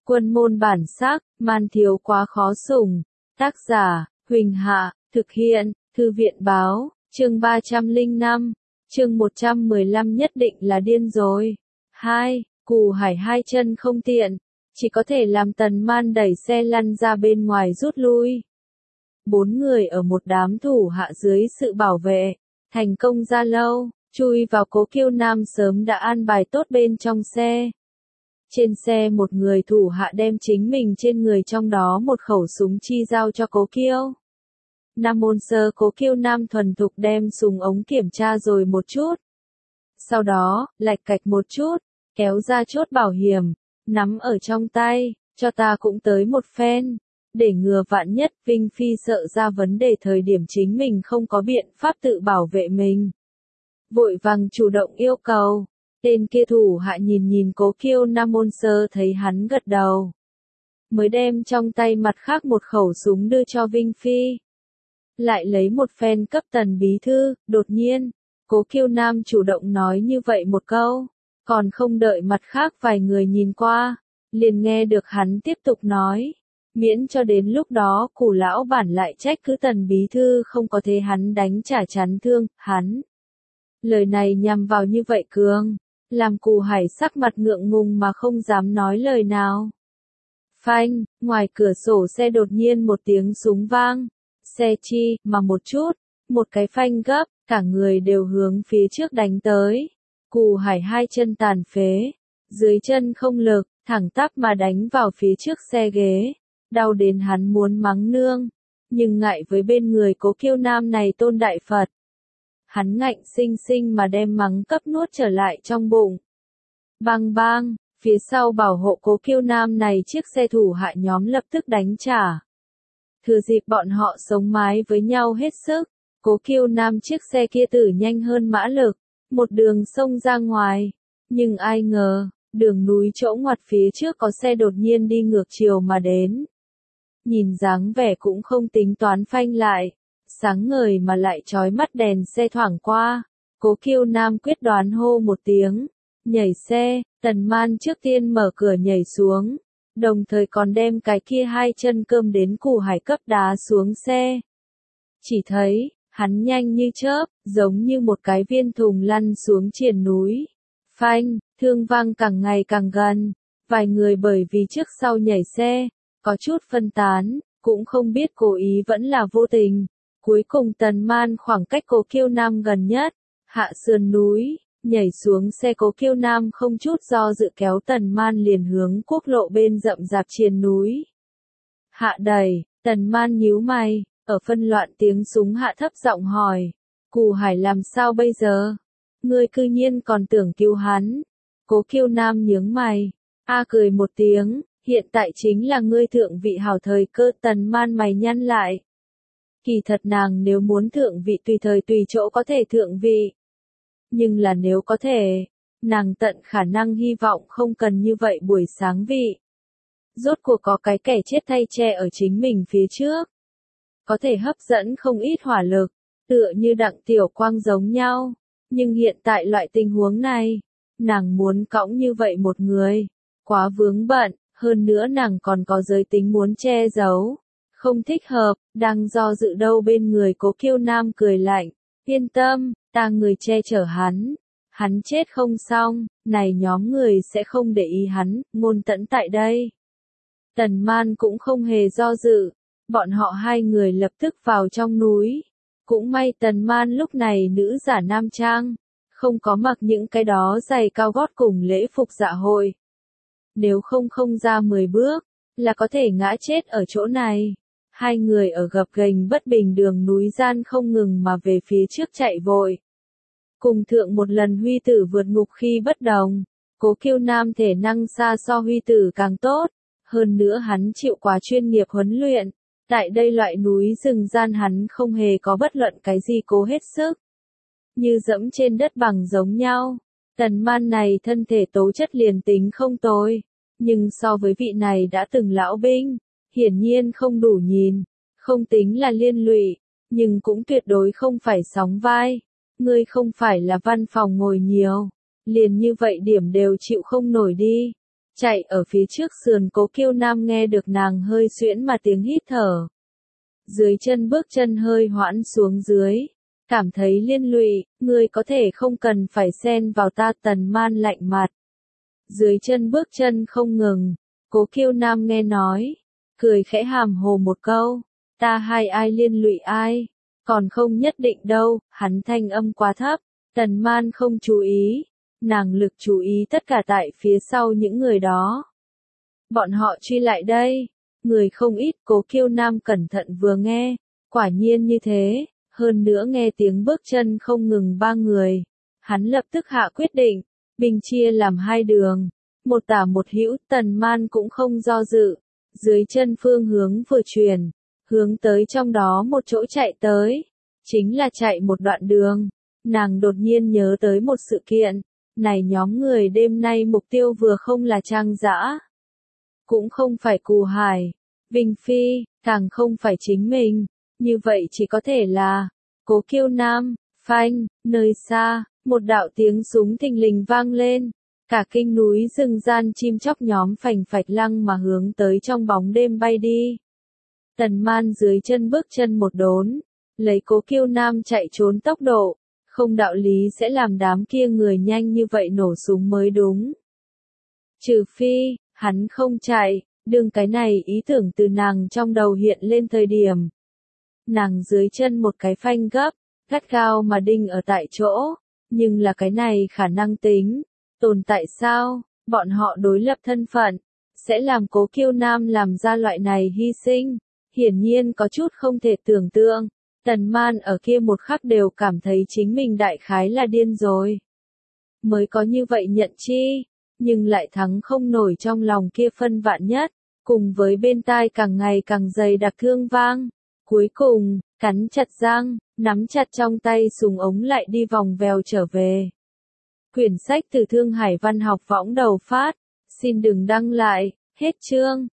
Quân môn bản sắc, man thiếu quá khó sủng. Tác giả, Huỳnh Hạ, thực hiện, Thư viện báo, chương 305, chương 115 nhất định là điên rồi. 2. Cù Hải hai chân không tiện, chỉ có thể làm Tần Man đẩy xe lăn ra bên ngoài rút lui. 4 người ở một đám thủ hạ dưới sự bảo vệ, thành công ra lâu, chui vào Cố Kiêu Nam sớm đã an bài tốt bên trong xe. Trên xe một người thủ hạ đem chính mình trên người trong đó một khẩu súng chi giao cho Cố Kiêu. Nam môn sơ Cố Kiêu Nam thuần thục đem súng ống kiểm tra rồi một chút. Sau đó, lạch cạch một chút, kéo ra chốt bảo hiểm, nắm ở trong tay, cho ta cũng tới một phen. Để ngừa vạn nhất Vinh Phi sợ ra vấn đề thời điểm chính mình không có biện pháp tự bảo vệ mình. Vội vàng chủ động yêu cầu. Tên kia thủ hạ nhìn Cố Kiêu Nam môn sơ thấy hắn gật đầu. Mới đem trong tay mặt khác một khẩu súng đưa cho Vinh Phi. Lại lấy một phen cấp Tần bí thư, đột nhiên, Cố Kiêu Nam chủ động nói như vậy một câu. Còn không đợi mặt khác vài người nhìn qua, liền nghe được hắn tiếp tục nói. Miễn cho đến lúc đó Cù lão bản lại trách cứ Tần bí thư không có thế hắn đánh trả chắn thương, hắn. Lời này nhằm vào như vậy cường, làm Cù Hải sắc mặt ngượng ngùng mà không dám nói lời nào. Phanh, ngoài cửa sổ xe đột nhiên một tiếng súng vang, xe chi, mà một chút, một cái phanh gấp, cả người đều hướng phía trước đánh tới. Cù Hải hai chân tàn phế, dưới chân không lực, thẳng tắp mà đánh vào phía trước xe ghế. Đau đến hắn muốn mắng nương, nhưng ngại với bên người Cố Kiêu Nam này tôn đại Phật. Hắn ngạnh sinh sinh mà đem mắng cấp nuốt trở lại trong bụng. Bang bang, phía sau bảo hộ Cố Kiêu Nam này chiếc xe thủ hạ nhóm lập tức đánh trả. Thừa dịp bọn họ sống mái với nhau hết sức, Cố Kiêu Nam chiếc xe kia tử nhanh hơn mã lực, một đường xông ra ngoài. Nhưng ai ngờ, đường núi chỗ ngoặt phía trước có xe đột nhiên đi ngược chiều mà đến. Nhìn dáng vẻ cũng không tính toán phanh lại, sáng ngời mà lại chói mắt đèn xe thoảng qua. Cố Kiêu Nam quyết đoán hô một tiếng, nhảy xe. Tần Man trước tiên mở cửa nhảy xuống, đồng thời còn đem cái kia hai chân cơm đến Cù Hải cấp đá xuống xe. Chỉ thấy, hắn nhanh như chớp, giống như một cái viên thùng lăn xuống triền núi. Phanh, thương vang càng ngày càng gần, vài người bởi vì trước sau nhảy xe, có chút phân tán, cũng không biết cố ý vẫn là vô tình. Cuối cùng Tần Man khoảng cách Cố Kiêu Nam gần nhất, hạ sườn núi, nhảy xuống xe Cố Kiêu Nam không chút do dự kéo Tần Man liền hướng quốc lộ bên rậm rạp triền núi. Hạ đẩy, Tần Man nhíu mày, ở phân loạn tiếng súng hạ thấp giọng hỏi, Cù Hải làm sao bây giờ? Ngươi cư nhiên còn tưởng cứu hắn. Cố Kiêu Nam nhướng mày, cười một tiếng, hiện tại chính là ngươi thượng vị hảo thời cơ. Tần Man mày nhăn lại. Kỳ thật nàng nếu muốn thượng vị tùy thời tùy chỗ có thể thượng vị. Nhưng là nếu có thể, nàng tận khả năng hy vọng không cần như vậy buổi sáng vị. Rốt cuộc có cái kẻ chết thay che ở chính mình phía trước. Có thể hấp dẫn không ít hỏa lực, tựa như Đặng Tiểu Quang giống nhau. Nhưng hiện tại loại tình huống này, nàng muốn cõng như vậy một người, quá vướng bận, hơn nữa nàng còn có giới tính muốn che giấu. Không thích hợp, đang do dự đâu bên người Cố Kiêu Nam cười lạnh, yên tâm, ta người che chở hắn chết không xong, này nhóm người sẽ không để ý hắn, Ngôn Tẫn tại đây. Tần Man cũng không hề do dự, bọn họ hai người lập tức vào trong núi. Cũng may Tần Man lúc này nữ giả nam trang, không có mặc những cái đó giày cao gót cùng lễ phục dạ hội. Nếu không ra 10 bước, là có thể ngã chết ở chỗ này. Hai người ở gập ghềnh bất bình đường núi gian không ngừng mà về phía trước chạy vội. Cùng thượng một lần Huy Tử vượt ngục khi bất đồng, Cố Kiêu Nam thể năng xa so Huy Tử càng tốt, hơn nữa hắn chịu quá chuyên nghiệp huấn luyện. Tại đây loại núi rừng gian hắn không hề có bất luận cái gì cố hết sức. Như dẫm trên đất bằng giống nhau. Tần Man này thân thể tố chất liền tính không tồi, nhưng so với vị này đã từng lão binh, hiển nhiên không đủ nhìn, không tính là liên lụy, nhưng cũng tuyệt đối không phải sóng vai. Ngươi không phải là văn phòng ngồi nhiều, liền như vậy điểm đều chịu không nổi đi. Chạy ở phía trước sườn Cố Kiêu Nam nghe được nàng hơi xuyễn mà tiếng hít thở. Dưới chân bước chân hơi hoãn xuống dưới. Cảm thấy liên lụy, ngươi có thể không cần phải xen vào ta. Tần Man lạnh mặt. Dưới chân bước chân không ngừng. Cố Kiêu Nam nghe nói. Cười khẽ hàm hồ một câu. Ta hay ai liên lụy ai? Còn không nhất định đâu. Hắn thanh âm quá thấp. Tần Man không chú ý. Nàng lực chú ý tất cả tại phía sau những người đó. Bọn họ truy lại đây. Người không ít. Cố Kiêu Nam cẩn thận vừa nghe. Quả nhiên như thế. Hơn nữa nghe tiếng bước chân không ngừng 3 người. Hắn lập tức hạ quyết định. Binh chia làm 2 đường. Một tả một hữu. Tần Man cũng không do dự. Dưới chân phương hướng vừa chuyển. Hướng tới trong đó một chỗ chạy tới. Chính là chạy một đoạn đường. Nàng đột nhiên nhớ tới một sự kiện. Này nhóm người đêm nay mục tiêu vừa không là Trang Dã. Cũng không phải Cù Hải. Bình Phi. Càng không phải chính mình. Như vậy chỉ có thể là Cố Kiêu Nam. Phanh. Nơi xa. Một đạo tiếng súng thình lình vang lên. Cả kinh núi rừng gian chim chóc nhóm phành phạch lăng mà hướng tới trong bóng đêm bay đi. Tần Man dưới chân bước chân một đốn. Lấy Cố Kiêu Nam chạy trốn tốc độ. Không đạo lý sẽ làm đám kia người nhanh như vậy nổ súng mới đúng. Trừ phi, hắn không chạy. Đương cái này ý tưởng từ nàng trong đầu hiện lên thời điểm. Nàng dưới chân một cái phanh gấp. Gắt gao mà đinh ở tại chỗ. Nhưng là cái này khả năng tính. Tồn tại sao? Bọn họ đối lập thân phận. Sẽ làm Cố Kiêu Nam làm ra loại này hy sinh. Hiển nhiên có chút không thể tưởng tượng. Tần Man ở kia một khắc đều cảm thấy chính mình đại khái là điên rồi. Mới có như vậy nhận chi. Nhưng lại thắng không nổi trong lòng kia phân vạn nhất. Cùng với bên tai càng ngày càng dày đặc thương vang. Cuối cùng, cắn chặt răng, nắm chặt trong tay súng ống lại đi vòng vèo trở về. Quyển sách từ Thương Hải Văn học võng đầu phát. Xin đừng đăng lại. Hết chương.